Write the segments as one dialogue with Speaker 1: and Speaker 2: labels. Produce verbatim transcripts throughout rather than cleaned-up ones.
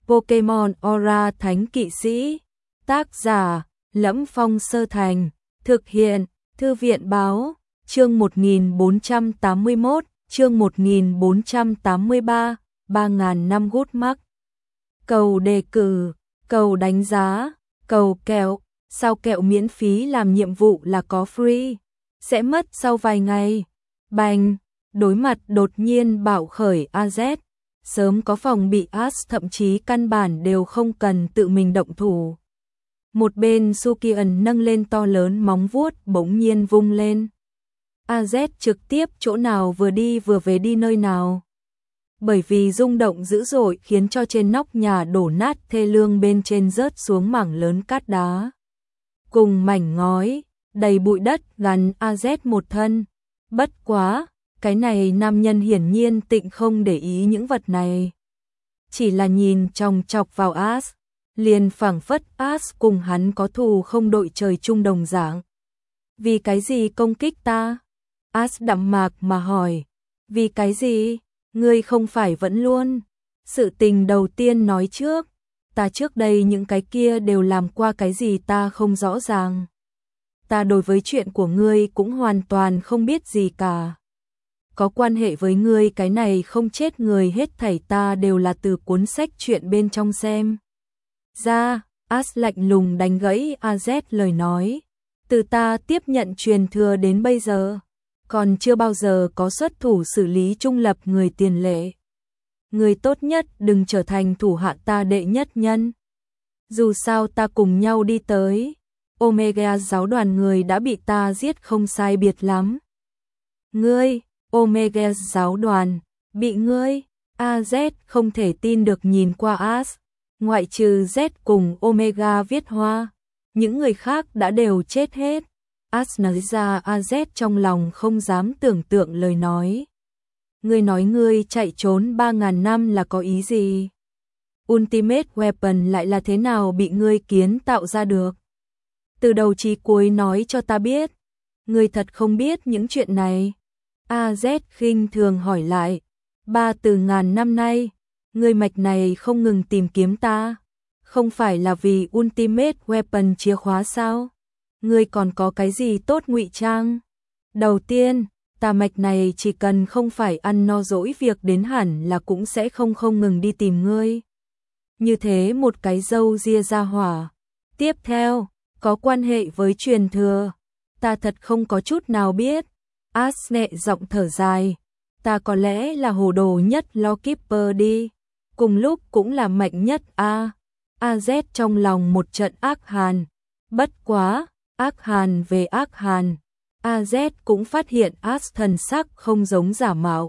Speaker 1: Pokémon Aura Thánh Kỵ Sĩ. Tác giả: Lẫm Phong Sơ Thành. Thực hiện: Thư viện Báo. Chương một nghìn bốn trăm tám mươi mốt, chương một nghìn bốn trăm tám mươi ba, ba nghìn năm gút mắc. Cầu đề cử, cầu đánh giá, cầu kẹo, sao kẹo miễn phí làm nhiệm vụ là có free, sẽ mất sau vài ngày. Bành, đối mặt đột nhiên bạo khởi a zét, sớm có phòng bị Ash thậm chí căn bản đều không cần tự mình động thủ. Một bên Sukian nâng lên to lớn móng vuốt bỗng nhiên vung lên. a zét trực tiếp chỗ nào vừa đi vừa về đi nơi nào. Bởi vì rung động dữ dội khiến cho trên nóc nhà đổ nát thê lương, bên trên rớt xuống mảng lớn cát đá. Cùng mảnh ngói, đầy bụi đất gắn a zét một thân. Bất quá, cái này nam nhân hiển nhiên tịnh không để ý những vật này. Chỉ là nhìn chòng chọc vào Ash, liền phảng phất Ash cùng hắn có thù không đội trời chung đồng dạng. Vì cái gì công kích ta? Ash đạm mạc mà hỏi. Vì cái gì? Ngươi không phải vẫn luôn? Sự tình đầu tiên nói trước. Ta trước đây những cái kia đều làm qua cái gì ta không rõ ràng. Ta đối với chuyện của ngươi cũng hoàn toàn không biết gì cả. Có quan hệ với ngươi cái này không chết người hết thảy ta đều là từ cuốn sách chuyện bên trong xem ra. Ash lạnh lùng đánh gãy a zét lời nói. Từ ta tiếp nhận truyền thừa đến bây giờ, còn chưa bao giờ có xuất thủ xử lý trung lập người tiền lệ. Người tốt nhất đừng trở thành thủ hạ ta đệ nhất nhân. Dù sao ta cùng nhau đi tới Omega giáo đoàn, người đã bị ta giết không sai biệt lắm. Ngươi, Omega giáo đoàn, bị ngươi? a zét không thể tin được nhìn qua Ash. Ngoại trừ Z cùng Omega viết hoa, những người khác đã đều chết hết. Ash nói ra a zét trong lòng không dám tưởng tượng lời nói. Ngươi nói ngươi chạy trốn ba nghìn năm là có ý gì? Ultimate Weapon lại là thế nào bị ngươi kiến tạo ra được? Từ đầu chí cuối nói cho ta biết. Ngươi thật không biết những chuyện này. a zét khinh thường hỏi lại. Ba từ ngàn năm nay, ngươi mạch này không ngừng tìm kiếm ta. Không phải là vì Ultimate Weapon chìa khóa sao? Ngươi còn có cái gì tốt ngụy trang? Đầu tiên, ta mạch này chỉ cần không phải ăn no dỗi việc đến hẳn là cũng sẽ không không ngừng đi tìm ngươi. Như thế một cái dâu ria ra hỏa. Tiếp theo, có quan hệ với truyền thừa. Ta thật không có chút nào biết. Ash nhẹ giọng thở dài. Ta có lẽ là hồ đồ nhất Lawkeeper đi. Cùng lúc cũng là mạnh nhất a. a zét trong lòng một trận ác hàn. Bất quá, ác hàn về ác hàn. a zét cũng phát hiện Ash thần sắc không giống giả mạo.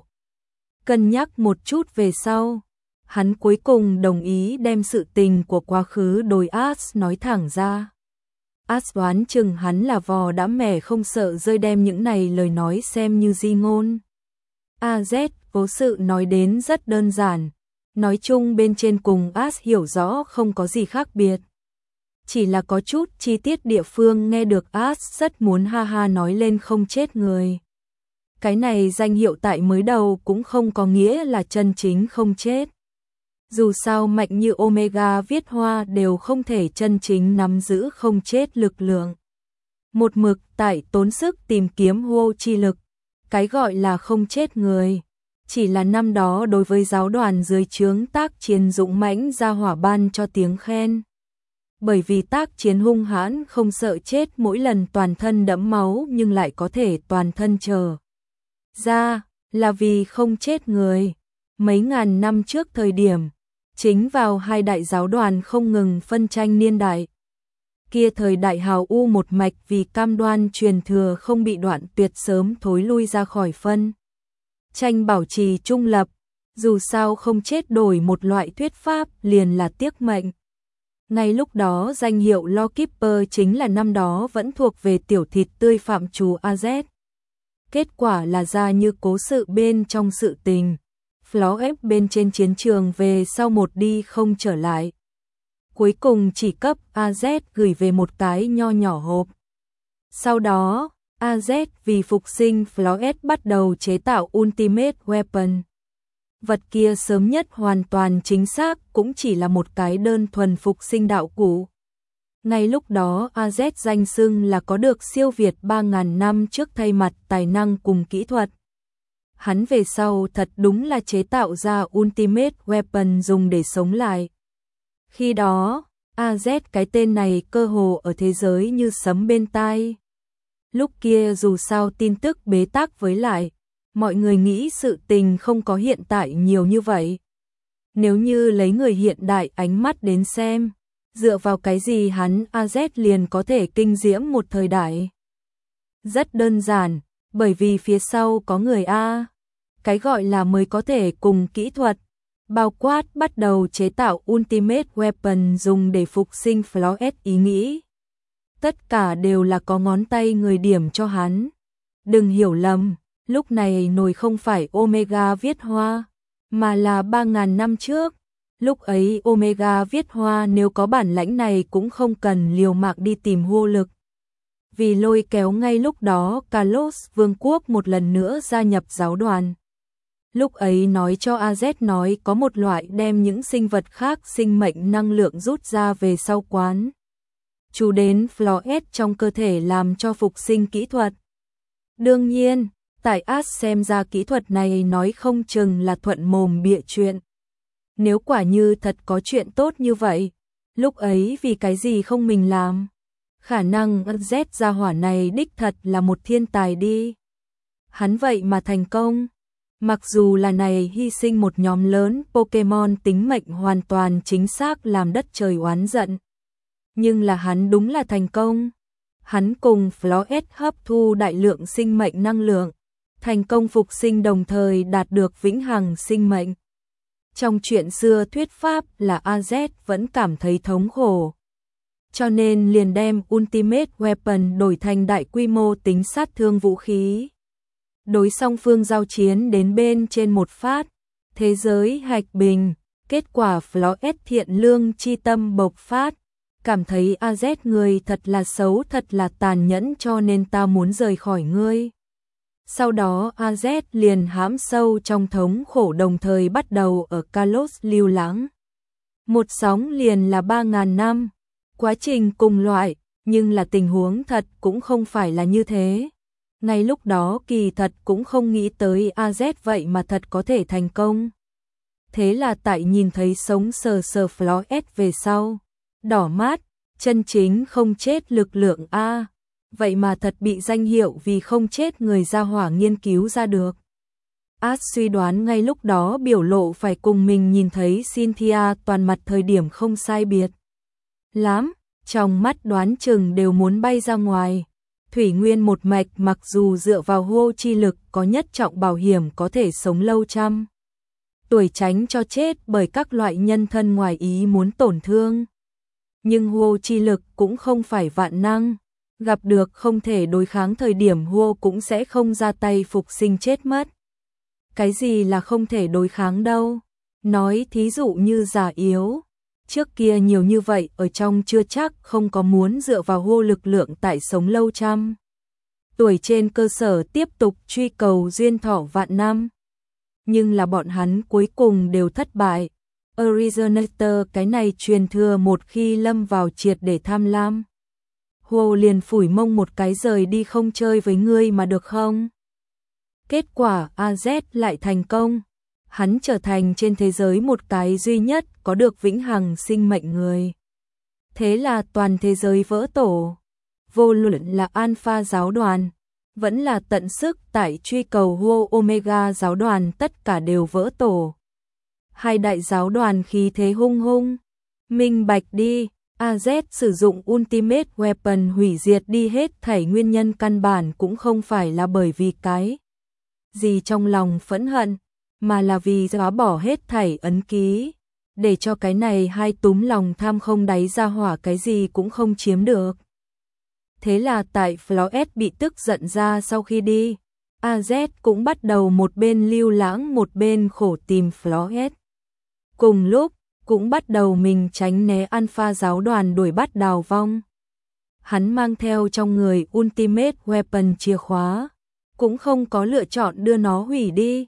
Speaker 1: Cân nhắc một chút về sau, hắn cuối cùng đồng ý đem sự tình của quá khứ đối Ash nói thẳng ra. Ash đoán chừng hắn là vò đã mẻ không sợ rơi, đem những này lời nói xem như di ngôn. a zét cố sự nói đến rất đơn giản. Nói chung bên trên cùng Ash hiểu rõ không có gì khác biệt. Chỉ là có chút chi tiết địa phương nghe được Ash rất muốn ha ha nói lên không chết người. Cái này danh hiệu tại mới đầu cũng không có nghĩa là chân chính không chết. Dù sao mạnh như Omega viết hoa đều không thể chân chính nắm giữ không chết lực lượng. Một mực tại tốn sức tìm kiếm hô chi lực. Cái gọi là không chết người, chỉ là năm đó đối với giáo đoàn dưới trướng tác chiến dũng mãnh ra hỏa ban cho tiếng khen. Bởi vì tác chiến hung hãn không sợ chết, mỗi lần toàn thân đẫm máu nhưng lại có thể toàn thân trở ra, là vì không chết người. Mấy ngàn năm trước thời điểm, chính vào hai đại giáo đoàn không ngừng phân tranh niên đại. Kia thời đại hào u một mạch vì cam đoan truyền thừa không bị đoạn tuyệt sớm thối lui ra khỏi phân tranh, bảo trì trung lập. Dù sao không chết đổi một loại thuyết pháp liền là tiếc mệnh. Ngay lúc đó danh hiệu Lawkeeper chính là năm đó vẫn thuộc về tiểu thịt tươi phạm trù a zét. Kết quả là ra như cố sự bên trong sự tình. Pháo ép bên trên chiến trường về sau một đi không trở lại. Cuối cùng chỉ cấp a zét gửi về một cái nho nhỏ hộp. Sau đó, a zét vì phục sinh Flores bắt đầu chế tạo Ultimate Weapon. vật kia sớm nhất hoàn toàn chính xác cũng chỉ là một cái đơn thuần phục sinh đạo cụ. Ngay lúc đó a zét danh xưng là có được siêu việt ba nghìn năm trước thay mặt tài năng cùng kỹ thuật. Hắn về sau thật đúng là chế tạo ra Ultimate Weapon dùng để sống lại. Khi đó, a zét cái tên này cơ hồ ở thế giới như sấm bên tai. Lúc kia dù sao tin tức bế tắc với lại, mọi người nghĩ sự tình không có hiện tại nhiều như vậy. Nếu như lấy người hiện đại ánh mắt đến xem, dựa vào cái gì hắn a zét liền có thể kinh diễm một thời đại? Rất đơn giản, bởi vì phía sau có người A. Cái gọi là mới có thể cùng kỹ thuật, bao quát bắt đầu chế tạo Ultimate Weapon dùng để phục sinh Flores ý nghĩ. Tất cả đều là có ngón tay người điểm cho hắn. Đừng hiểu lầm, lúc này nồi không phải Omega viết hoa, mà là ba nghìn năm trước. Lúc ấy Omega viết hoa nếu có bản lãnh này cũng không cần liều mạng đi tìm hô lực. Vì lôi kéo ngay lúc đó Carlos Vương quốc một lần nữa gia nhập giáo đoàn. Lúc ấy nói cho a zét nói có một loại đem những sinh vật khác sinh mệnh năng lượng rút ra về sau quán. Chú đến Flores trong cơ thể làm cho phục sinh kỹ thuật. Đương nhiên, tại As xem ra kỹ thuật này nói không chừng là thuận mồm bịa chuyện. Nếu quả như thật có chuyện tốt như vậy, lúc ấy vì cái gì không mình làm? Khả năng Z gia hỏa này đích thật là một thiên tài đi. Hắn vậy mà thành công. Mặc dù là này hy sinh một nhóm lớn Pokemon tính mệnh hoàn toàn chính xác làm đất trời oán giận. Nhưng là hắn đúng là thành công. Hắn cùng Flores hấp thu đại lượng sinh mệnh năng lượng, thành công phục sinh đồng thời đạt được vĩnh hằng sinh mệnh. Trong chuyện xưa thuyết pháp là a zét vẫn cảm thấy thống khổ. Cho nên liền đem Ultimate Weapon đổi thành đại quy mô tính sát thương vũ khí. Đối song phương giao chiến đến bên trên một phát, thế giới hạch bình, kết quả Flores thiện lương chi tâm bộc phát, cảm thấy a zét người thật là xấu thật là tàn nhẫn cho nên ta muốn rời khỏi ngươi. Sau đó a zét liền hãm sâu trong thống khổ đồng thời bắt đầu ở Kalos lưu lãng. Một sóng liền là ba nghìn năm, quá trình cùng loại, nhưng là tình huống thật cũng không phải là như thế. Ngay lúc đó kỳ thật cũng không nghĩ tới a zét vậy mà thật có thể thành công. Thế là tại nhìn thấy sống sờ sờ Flores về sau, đỏ mắt, chân chính không chết lực lượng A. Vậy mà thật bị danh hiệu vì không chết người ra hỏa nghiên cứu ra được. As suy đoán ngay lúc đó biểu lộ phải cùng mình nhìn thấy Cynthia toàn mặt thời điểm không sai biệt lắm, trong mắt đoán chừng đều muốn bay ra ngoài. Thủy Nguyên một mạch mặc dù dựa vào hô chi lực có nhất trọng bảo hiểm có thể sống lâu trăm tuổi tránh cho chết bởi các loại nhân thân ngoài ý muốn tổn thương. Nhưng hô chi lực cũng không phải vạn năng. Gặp được không thể đối kháng thời điểm hô cũng sẽ không ra tay phục sinh chết mất. Cái gì là không thể đối kháng đâu? Nói thí dụ như già yếu. Trước kia nhiều như vậy ở trong chưa chắc không có muốn dựa vào hô lực lượng tại sống lâu trăm tuổi trên cơ sở tiếp tục truy cầu duyên thọ vạn năm. Nhưng là bọn hắn cuối cùng đều thất bại. Originator cái này truyền thừa một khi lâm vào triệt để tham lam. Hồ liền phủi mông một cái rời đi không chơi với ngươi mà được không? Kết quả a zét lại thành công. Hắn trở thành trên thế giới một cái duy nhất có được vĩnh hằng sinh mệnh người. Thế là toàn thế giới vỡ tổ. Vô luận là Alpha giáo đoàn, vẫn là tận sức tại truy cầu Hô Omega giáo đoàn tất cả đều vỡ tổ. Hai đại giáo đoàn khí thế hung hung. Minh bạch đi. a zét sử dụng Ultimate Weapon hủy diệt đi hết thảy nguyên nhân căn bản cũng không phải là bởi vì cái gì trong lòng phẫn hận, mà là vì xóa bỏ hết thảy ấn ký, để cho cái này hai túm lòng tham không đáy ra hỏa cái gì cũng không chiếm được. Thế là tại Flores bị tức giận ra sau khi đi, a zét cũng bắt đầu một bên lưu lãng một bên khổ tìm Flores. Cùng lúc, cũng bắt đầu mình tránh né Alpha giáo đoàn đuổi bắt đào vong. Hắn mang theo trong người Ultimate Weapon chìa khóa, cũng không có lựa chọn đưa nó hủy đi.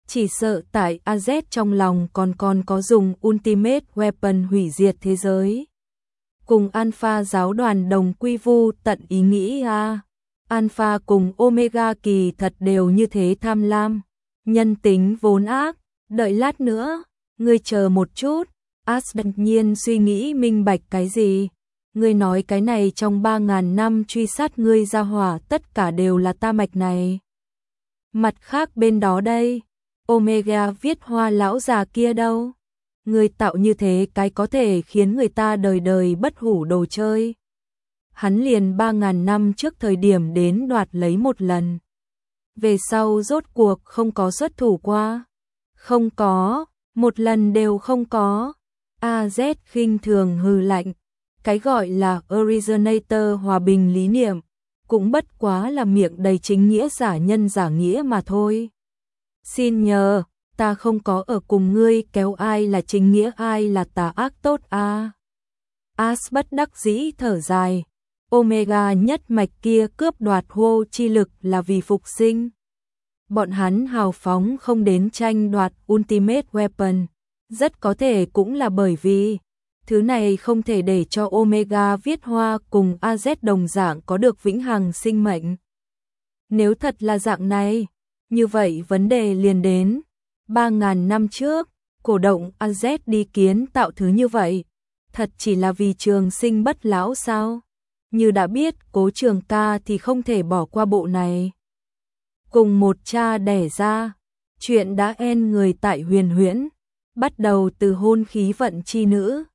Speaker 1: Chỉ sợ tại a zét trong lòng còn còn có dùng Ultimate Weapon hủy diệt thế giới. Cùng Alpha giáo đoàn đồng quy vu tận ý nghĩ a. Alpha cùng Omega kỳ thật đều như thế tham lam. Nhân tính vốn ác, đợi lát nữa, ngươi chờ một chút. Ash đột nhiên suy nghĩ minh bạch cái gì? Ngươi nói cái này trong ba ngàn năm truy sát ngươi ra hỏa tất cả đều là ta mạch này. Mặt khác bên đó đây, Omega viết hoa lão già kia đâu? Ngươi tạo như thế cái có thể khiến người ta đời đời bất hủ đồ chơi. Hắn liền ba ngàn năm trước thời điểm đến đoạt lấy một lần. Về sau rốt cuộc không có xuất thủ qua. Không có, một lần đều không có. a zét khinh thường hừ lạnh. Cái gọi là Originator hòa bình lý niệm, cũng bất quá là miệng đầy chính nghĩa giả nhân giả nghĩa mà thôi. Xin nhờ, ta không có ở cùng ngươi kéo ai là chính nghĩa ai là tà ác tốt a. À. Ash bất đắc dĩ thở dài. Omega nhất mạch kia cướp đoạt hô chi lực là vì phục sinh. Bọn hắn hào phóng không đến tranh đoạt Ultimate Weapon, rất có thể cũng là bởi vì thứ này không thể để cho Omega viết hoa cùng a zét đồng dạng có được vĩnh hằng sinh mệnh. Nếu thật là dạng này, như vậy vấn đề liền đến. Ba ngàn năm trước, cổ động a zét đi kiến tạo thứ như vậy, thật chỉ là vì trường sinh bất lão sao? Như đã biết Cố Trường Ca thì không thể bỏ qua bộ này. Cùng một cha đẻ ra, chuyện đã en người tại huyền huyễn, bắt đầu từ hôn khí vận chi nữ,